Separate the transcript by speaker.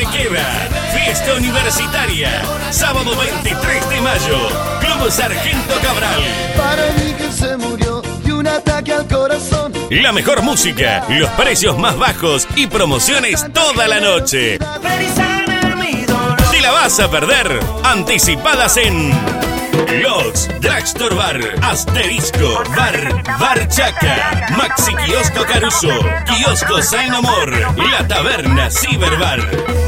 Speaker 1: queda. Fiesta universitaria. Sábado 23 de mayo. Club Sargento Cabral.
Speaker 2: Para mí que se murió de un ataque al corazón.
Speaker 1: La mejor música, los precios más bajos y promociones toda la noche. ¿Te la vas a perder? Anticipadas en Los Drugstore Bar, Asterisco, Bar Chaca, Maxi Kiosco Caruso, Kiosco Saint Amor, La Taberna Ciberbar.